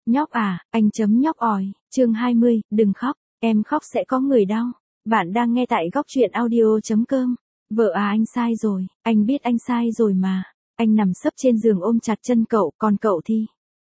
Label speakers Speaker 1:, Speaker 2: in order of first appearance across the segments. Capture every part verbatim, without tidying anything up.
Speaker 1: Nhóc à, anh chấm nhóc ỏi, chương hai mươi, đừng khóc, em khóc sẽ có người đau. Bạn đang nghe tại góc truyện audio.com. Vợ à anh sai rồi, anh biết anh sai rồi mà. Anh nằm sấp trên giường ôm chặt chân cậu, còn cậu thì...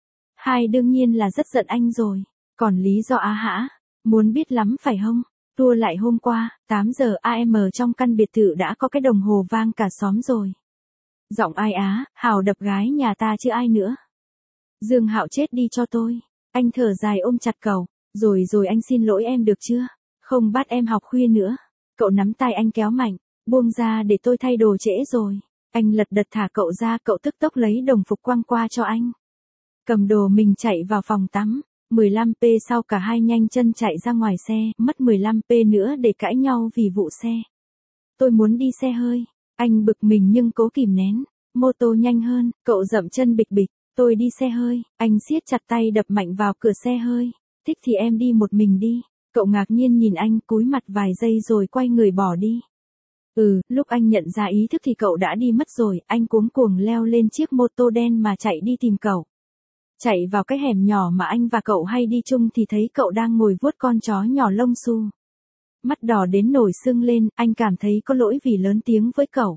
Speaker 1: Hai đương nhiên là rất giận anh rồi. Còn lý do á hả? Muốn biết lắm phải không? Tua lại hôm qua, tám giờ a em trong căn biệt thự đã có cái đồng hồ vang cả xóm rồi. Giọng ai á, Hào đập gái nhà ta chứ ai nữa. Dương Hạo chết đi cho tôi. Anh thở dài ôm chặt cậu. Rồi rồi anh xin lỗi em được chưa? Không bắt em học khuya nữa. Cậu nắm tay anh kéo mạnh. Buông ra để tôi thay đồ trễ rồi. Anh lật đật thả cậu ra, cậu tức tốc lấy đồng phục quăng qua cho anh. Cầm đồ mình chạy vào phòng tắm. mười lăm phút sau cả hai nhanh chân chạy ra ngoài xe, mất mười lăm phút nữa để cãi nhau vì vụ xe. Tôi muốn đi xe hơi. Anh bực mình nhưng cố kìm nén. Mô tô nhanh hơn, cậu dậm chân bịch bịch. Tôi đi xe hơi, anh siết chặt tay đập mạnh vào cửa xe hơi. Thích thì em đi một mình đi. Cậu ngạc nhiên nhìn anh cúi mặt vài giây rồi quay người bỏ đi. Ừ, lúc anh nhận ra ý thức thì cậu đã đi mất rồi, anh cuống cuồng leo lên chiếc mô tô đen mà chạy đi tìm cậu. Chạy vào cái hẻm nhỏ mà anh và cậu hay đi chung thì thấy cậu đang ngồi vuốt con chó nhỏ lông xù. Mắt đỏ đến nổi sưng lên, anh cảm thấy có lỗi vì lớn tiếng với cậu.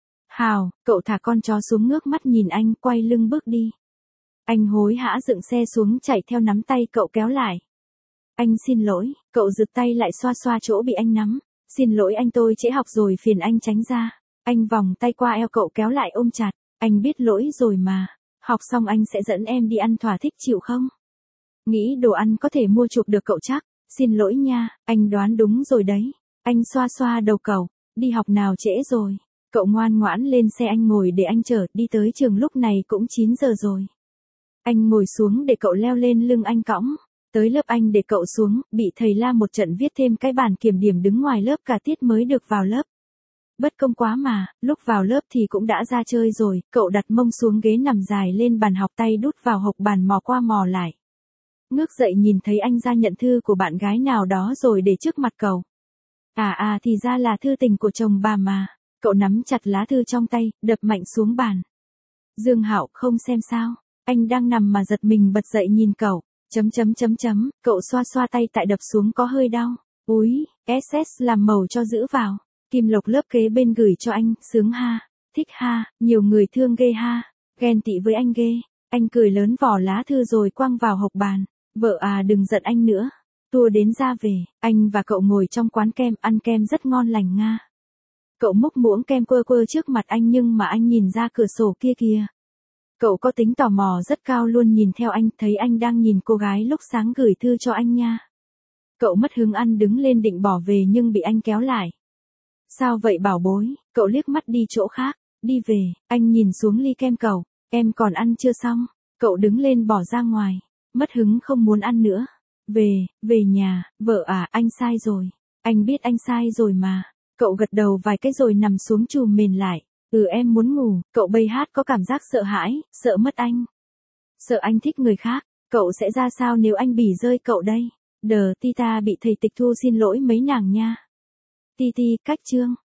Speaker 1: Hào, cậu thả con chó xuống ngước mắt nhìn anh, quay lưng bước đi. Anh hối hả dựng xe xuống chạy theo nắm tay cậu kéo lại. Anh xin lỗi, cậu giựt tay lại xoa xoa chỗ bị anh nắm. Xin lỗi anh, tôi trễ học rồi, phiền anh tránh ra. Anh vòng tay qua eo cậu kéo lại ôm chặt. Anh biết lỗi rồi mà. Học xong anh sẽ dẫn em đi ăn thỏa thích, chịu không? Nghĩ đồ ăn có thể mua chuộc được cậu chắc. Xin lỗi nha, anh đoán đúng rồi đấy. Anh xoa xoa đầu cậu. Đi học nào trễ rồi. Cậu ngoan ngoãn lên xe anh ngồi để anh chở, đi tới trường lúc này cũng chín giờ rồi. Anh ngồi xuống để cậu leo lên lưng anh cõng. Tới lớp anh để cậu xuống, bị thầy la một trận viết thêm cái bản kiểm điểm đứng ngoài lớp cả tiết mới được vào lớp. Bất công quá mà, lúc vào lớp thì cũng đã ra chơi rồi, cậu đặt mông xuống ghế nằm dài lên bàn học, tay đút vào hộc bàn mò qua mò lại. Ngước dậy nhìn thấy anh ra nhận thư của bạn gái nào đó rồi để trước mặt cậu. À à thì ra là thư tình của chồng bà mà. Cậu nắm chặt lá thư trong tay, đập mạnh xuống bàn. Dương Hạo, không xem sao? Anh đang nằm mà giật mình bật dậy nhìn cậu. Chấm chấm chấm chấm, cậu xoa xoa tay tại đập xuống có hơi đau. Úi, ét ét làm màu cho giữ vào. Kim Lộc lớp kế bên gửi cho anh, sướng ha, thích ha, nhiều người thương ghê ha, ghen tị với anh ghê. Anh cười lớn vỏ lá thư rồi quăng vào hộc bàn. Vợ à đừng giận anh nữa. Tua đến ra về, anh và cậu ngồi trong quán kem ăn kem rất ngon lành nga. Cậu múc muỗng kem quơ quơ trước mặt anh nhưng mà anh nhìn ra cửa sổ kia kìa. Cậu có tính tò mò rất cao luôn, nhìn theo anh, thấy anh đang nhìn cô gái lúc sáng gửi thư cho anh nha. Cậu mất hứng ăn đứng lên định bỏ về nhưng bị anh kéo lại. Sao vậy bảo bối? Cậu liếc mắt đi chỗ khác. Đi về, anh nhìn xuống ly kem cậu. Em còn ăn chưa xong? Cậu đứng lên bỏ ra ngoài. Mất hứng không muốn ăn nữa. Về, về nhà, vợ à, anh sai rồi. Anh biết anh sai rồi mà. Cậu gật đầu vài cái rồi nằm xuống chùm mền lại. Ừ em muốn ngủ. Cậu bay hát có cảm giác sợ hãi, sợ mất anh. Sợ anh thích người khác. Cậu sẽ ra sao nếu anh bỉ rơi cậu đây? Đờ, Tita bị thầy tịch thu xin lỗi mấy nàng nha. Titi, cách chương.